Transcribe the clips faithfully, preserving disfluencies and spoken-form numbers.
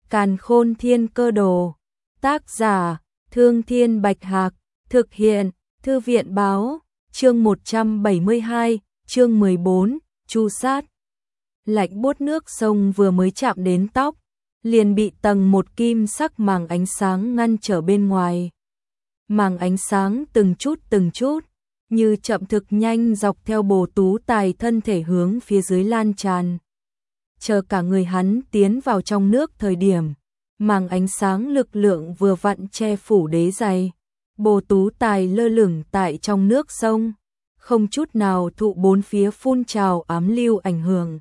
Càn Khôn Thiên Cơ Đồ. Tác giả: Thương Thiên Bạch Hạc. Thực hiện: Thư viện Báo. Chương một trăm bảy mươi hai, chương mười bốn, Chu sát. Lạnh buốt nước sông vừa mới chạm đến tóc, liền bị tầng một kim sắc màng ánh sáng ngăn trở bên ngoài. Màng ánh sáng từng chút từng chút, như chậm thực nhanh dọc theo Bồ Tú Tài thân thể hướng phía dưới lan tràn. Chờ cả người hắn tiến vào trong nước thời điểm, màng ánh sáng lực lượng vừa vặn che phủ đế giày. Bồ Tú Tài lơ lửng tại trong nước sông, không chút nào thụ bốn phía phun trào ám lưu ảnh hưởng.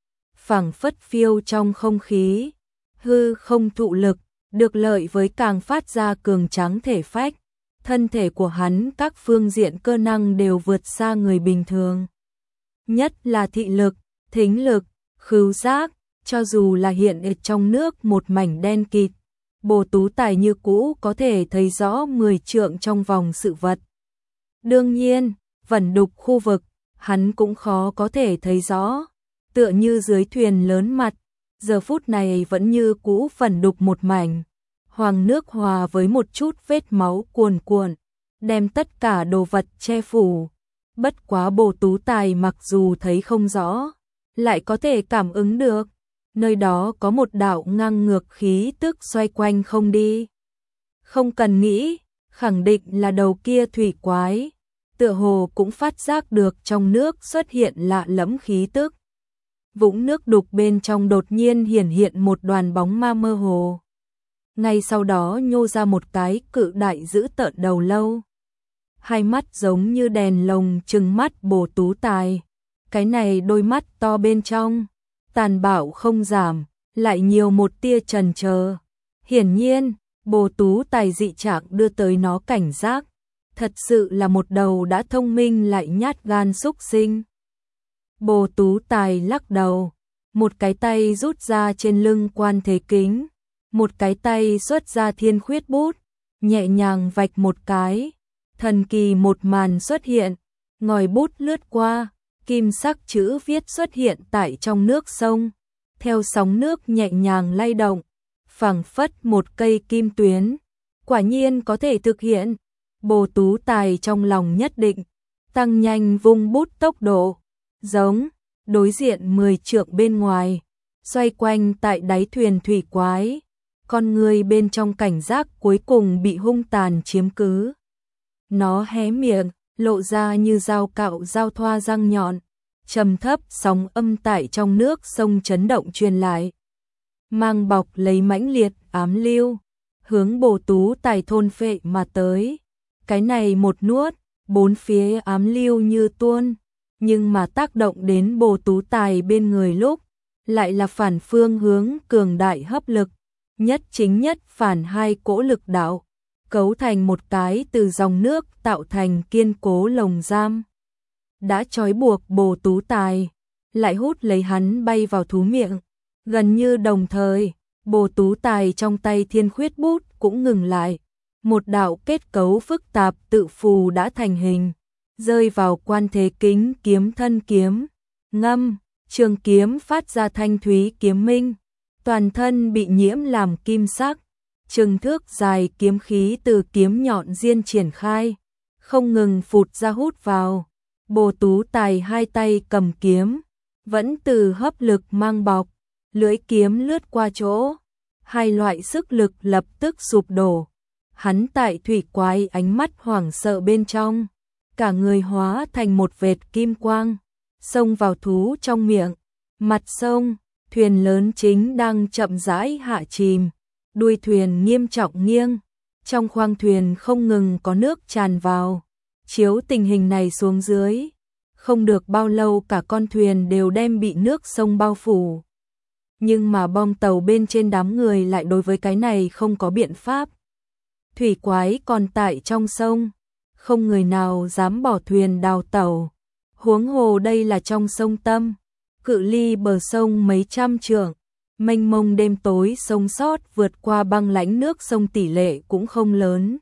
Phảng phất phiêu trong không khí, hư không thụ lực, được lợi với càng phát ra cường tráng thể phách. Thân thể của hắn các phương diện cơ năng đều vượt xa người bình thường. Nhất là thị lực, thính lực, khứu giác, cho dù là hiện ở trong nước một mảnh đen kịt, Bồ Tú Tài như cũ có thể thấy rõ mười trượng trong vòng sự vật. Đương nhiên, vẩn đục khu vực, hắn cũng khó có thể thấy rõ, tựa như dưới thuyền lớn mặt, giờ phút này vẫn như cũ vẩn đục một mảnh. Hoàng nước hòa với một chút vết máu cuồn cuộn, đem tất cả đồ vật che phủ. Bất quá Bồ Tú Tài mặc dù thấy không rõ, lại có thể cảm ứng được. Nơi đó có một đạo ngang ngược khí tức xoay quanh không đi. Không cần nghĩ, khẳng định là đầu kia thủy quái. Tựa hồ cũng phát giác được trong nước xuất hiện lạ lẫm khí tức. Vũng nước đục bên trong đột nhiên hiển hiện một đoàn bóng ma mơ hồ. Ngay sau đó nhô ra một cái cự đại dữ tợn đầu lâu. Hai mắt giống như đèn lồng trừng mắt Bồ Tú Tài. Cái này đôi mắt to bên trong, tàn bạo không giảm, lại nhiều một tia chần chờ. Hiển nhiên, Bồ Tú Tài dị trạng đưa tới nó cảnh giác. Thật sự là một đầu đã thông minh lại nhát gan xúc sinh. Bồ Tú Tài lắc đầu, một cái tay rút ra trên lưng quan thế kính, một cái tay xuất ra thiên khuyết bút, nhẹ nhàng vạch một cái, thần kỳ một màn xuất hiện, ngòi bút lướt qua, kim sắc chữ viết xuất hiện tại trong nước sông, theo sóng nước nhẹ nhàng lay động, phảng phất một cây kim tuyến, quả nhiên có thể thực hiện. Bồ Tú Tài trong lòng nhất định, tăng nhanh vung bút tốc độ, giống, đối diện mười trượng bên ngoài, xoay quanh tại đáy thuyền thủy quái, con người bên trong cảnh giác cuối cùng bị hung tàn chiếm cứ. Nó hé miệng, lộ ra như dao cạo dao thoa răng nhọn, trầm thấp sóng âm tại trong nước sông chấn động truyền lại. Mang bọc lấy mãnh liệt ám lưu, hướng Bồ Tú Tài thôn phệ mà tới. Cái này một nuốt, bốn phía ám lưu như tuôn, nhưng mà tác động đến Bồ Tú Tài bên người lúc, lại là phản phương hướng cường đại hấp lực, nhất chính nhất phản hai cỗ lực đạo, cấu thành một cái từ dòng nước tạo thành kiên cố lồng giam. Đã trói buộc Bồ Tú Tài, lại hút lấy hắn bay vào thú miệng. Gần như đồng thời, Bồ Tú Tài trong tay thiên khuyết bút cũng ngừng lại. Một đạo kết cấu phức tạp tự phù đã thành hình, rơi vào quan thế kính kiếm thân kiếm. Ngâm, trường kiếm phát ra thanh thúy kiếm minh, toàn thân bị nhiễm làm kim sắc. Chừng thước dài kiếm khí từ kiếm nhọn diên triển khai, không ngừng phụt ra hút vào. Bồ Tú Tài hai tay cầm kiếm, vẫn từ hấp lực mang bọc, lưỡi kiếm lướt qua chỗ. Hai loại sức lực lập tức sụp đổ. Hắn tại thủy quái ánh mắt hoảng sợ bên trong, cả người hóa thành một vệt kim quang, xông vào thú trong miệng. Mặt sông, thuyền lớn chính đang chậm rãi hạ chìm, đuôi thuyền nghiêm trọng nghiêng, trong khoang thuyền không ngừng có nước tràn vào. Chiếu tình hình này xuống dưới, không được bao lâu cả con thuyền đều đem bị nước sông bao phủ. Nhưng mà bom tàu bên trên đám người lại đối với cái này không có biện pháp. Thủy quái còn tại trong sông, không người nào dám bỏ thuyền đào tàu. Huống hồ đây là trong sông tâm, cự ly bờ sông mấy trăm trượng, mênh mông đêm tối sống sót vượt qua băng lãnh nước sông tỷ lệ cũng không lớn.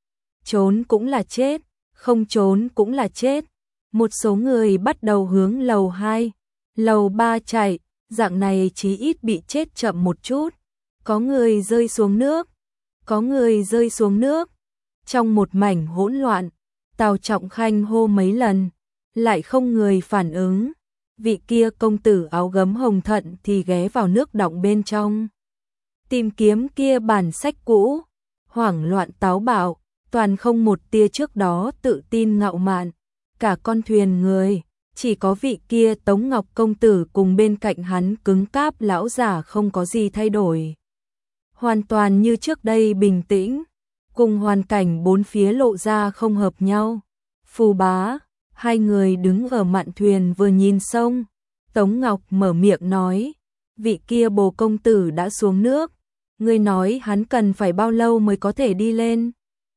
Trốn cũng là chết, không trốn cũng là chết. Một số người bắt đầu hướng lầu hai, lầu ba chạy, dạng này chí ít bị chết chậm một chút. có người rơi xuống nước, có người rơi xuống nước. Trong một mảnh hỗn loạn, Tào Trọng Khanh hô mấy lần, lại không người phản ứng. Vị kia công tử áo gấm hồng thận thì ghé vào nước đọng bên trong, tìm kiếm kia bản sách cũ, hoảng loạn táo bạo, toàn không một tia trước đó tự tin ngạo mạn. Cả con thuyền người, chỉ có vị kia Tống Ngọc công tử cùng bên cạnh hắn cứng cáp lão giả không có gì thay đổi. Hoàn toàn như trước đây bình tĩnh, cùng hoàn cảnh bốn phía lộ ra không hợp nhau. Phù bá, hai người đứng ở mạn thuyền vừa nhìn sông. Tống Ngọc mở miệng nói, vị kia Bồ công tử đã xuống nước, ngươi nói hắn cần phải bao lâu mới có thể đi lên?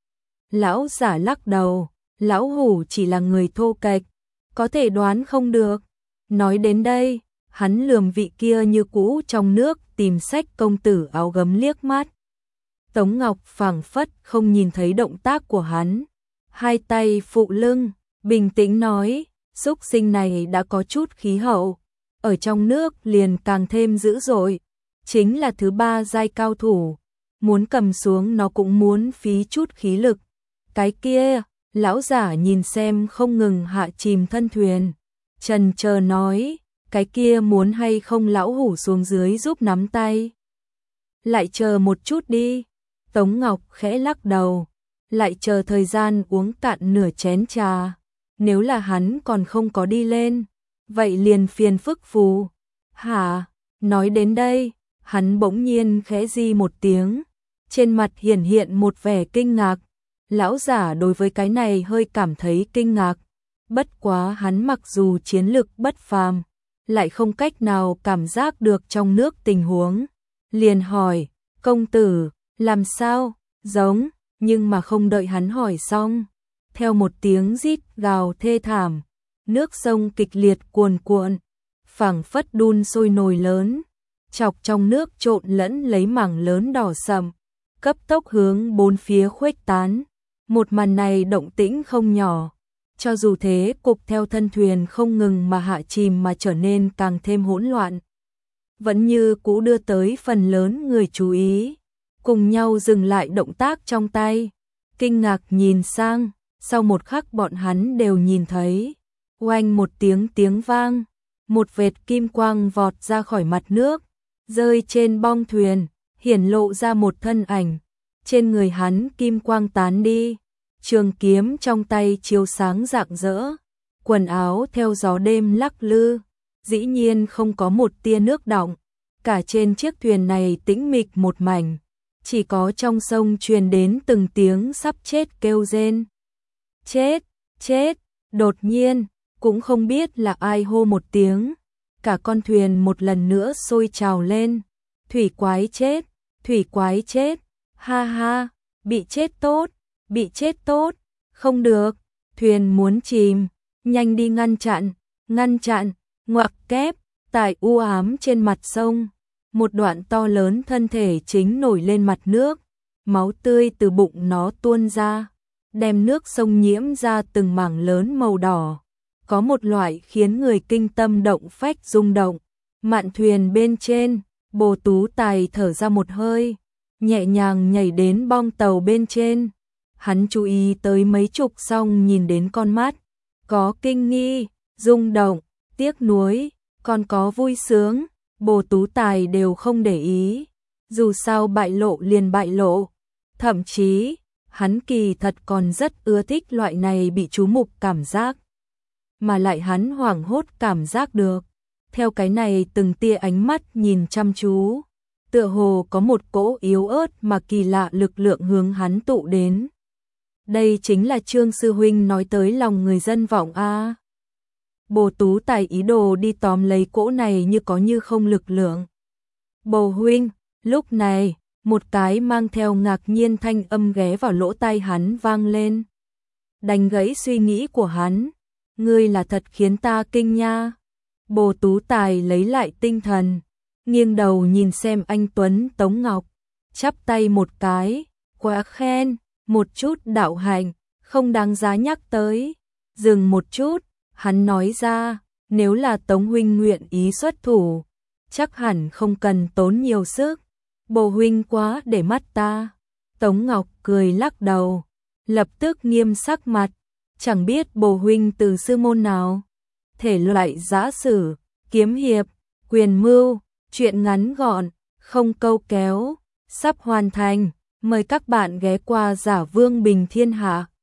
Lão giả lắc đầu, lão hủ chỉ là người thô kệch, có thể đoán không được. Nói đến đây, hắn lườm vị kia như cũ trong nước tìm sách công tử áo gấm liếc mắt. Tống Ngọc phảng phất không nhìn thấy động tác của hắn, hai tay phụ lưng, bình tĩnh nói, xúc sinh này đã có chút khí hậu, ở trong nước liền càng thêm dữ dội, chính là thứ ba giai cao thủ, muốn cầm xuống nó cũng muốn phí chút khí lực. Cái kia, lão giả nhìn xem không ngừng hạ chìm thân thuyền, chần chờ nói, cái kia muốn hay không lão hủ xuống dưới giúp nắm tay? Lại chờ một chút đi. Tống Ngọc khẽ lắc đầu, lại chờ thời gian uống cạn nửa chén trà. Nếu là hắn còn không có đi lên, vậy liền phiền phức phù. Hả? Nói đến đây, hắn bỗng nhiên khẽ di một tiếng, trên mặt hiển hiện một vẻ kinh ngạc. Lão giả đối với cái này hơi cảm thấy kinh ngạc, bất quá hắn mặc dù chiến lực bất phàm, lại không cách nào cảm giác được trong nước tình huống. Liền hỏi, công tử, làm sao? Giống, nhưng mà không đợi hắn hỏi xong. Theo một tiếng rít gào thê thảm, nước sông kịch liệt cuồn cuộn, phảng phất đun sôi nồi lớn, chọc trong nước trộn lẫn lấy mảng lớn đỏ sậm, cấp tốc hướng bốn phía khuếch tán. Một màn này động tĩnh không nhỏ, cho dù thế cục theo thân thuyền không ngừng mà hạ chìm mà trở nên càng thêm hỗn loạn, vẫn như cũ đưa tới phần lớn người chú ý, cùng nhau dừng lại động tác trong tay, kinh ngạc nhìn sang. Sau một khắc bọn hắn đều nhìn thấy, oanh một tiếng tiếng vang, một vệt kim quang vọt ra khỏi mặt nước, rơi trên bong thuyền, hiển lộ ra một thân ảnh. Trên người hắn kim quang tán đi, trường kiếm trong tay chiếu sáng rạng rỡ, quần áo theo gió đêm lắc lư, dĩ nhiên không có một tia nước đọng. Cả trên chiếc thuyền này tĩnh mịch một mảnh, chỉ có trong sông truyền đến từng tiếng sắp chết kêu rên. Chết, chết, đột nhiên, cũng không biết là ai hô một tiếng, cả con thuyền một lần nữa sôi trào lên. Thủy quái chết, thủy quái chết, ha ha, bị chết tốt, bị chết tốt, không được, thuyền muốn chìm, nhanh đi ngăn chặn, ngăn chặn, ngoặc kép, tại u ám trên mặt sông, một đoạn to lớn thân thể chính nổi lên mặt nước, máu tươi từ bụng nó tuôn ra, đem nước sông nhiễm ra từng mảng lớn màu đỏ, có một loại khiến người kinh tâm động phách rung động. Mạn thuyền bên trên, Bồ Tú Tài thở ra một hơi, nhẹ nhàng nhảy đến bong tàu bên trên. Hắn chú ý tới mấy chục song nhìn đến con mắt, có kinh nghi, rung động, tiếc nuối, còn có vui sướng, Bồ Tú Tài đều không để ý. Dù sao bại lộ liền bại lộ, thậm chí hắn kỳ thật còn rất ưa thích loại này bị chú mục cảm giác, mà lại hắn hoảng hốt cảm giác được. Theo cái này từng tia ánh mắt nhìn chăm chú, tựa hồ có một cỗ yếu ớt mà kỳ lạ lực lượng hướng hắn tụ đến. Đây chính là Trương sư huynh nói tới lòng người dân vọng a. Bồ Tú Tài ý đồ đi tóm lấy cỗ này như có như không lực lượng. Bồ huynh, lúc này, một cái mang theo ngạc nhiên thanh âm ghé vào lỗ tai hắn vang lên. Đánh gãy suy nghĩ của hắn, ngươi là thật khiến ta kinh nha. Bồ Tú Tài lấy lại tinh thần, nghiêng đầu nhìn xem anh Tuấn Tống Ngọc, chắp tay một cái, quá khen, một chút đạo hạnh, không đáng giá nhắc tới. Dừng một chút, hắn nói ra, nếu là Tống huynh nguyện ý xuất thủ, chắc hẳn không cần tốn nhiều sức. Bồ huynh quá để mắt ta. Tống Ngọc cười lắc đầu, lập tức nghiêm sắc mặt, chẳng biết bồ huynh từ sư môn nào. Thể loại giã sử, kiếm hiệp, quyền mưu, truyện ngắn gọn, không câu kéo, sắp hoàn thành. Mời các bạn ghé qua Giả Vương Bình Thiên Hạ.